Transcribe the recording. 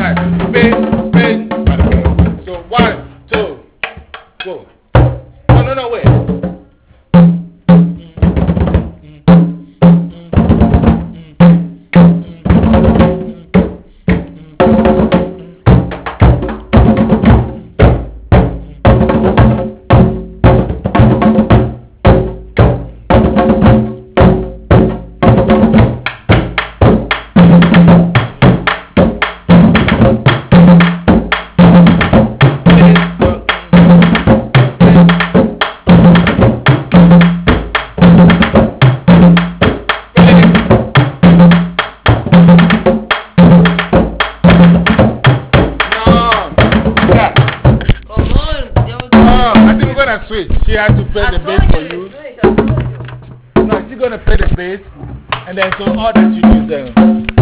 Alright, bass, bass, bada bing. So 1, 2, go. No, wait. Switch. She had to play the bass for you. No, she's gonna play the bass, and then so all that you do then.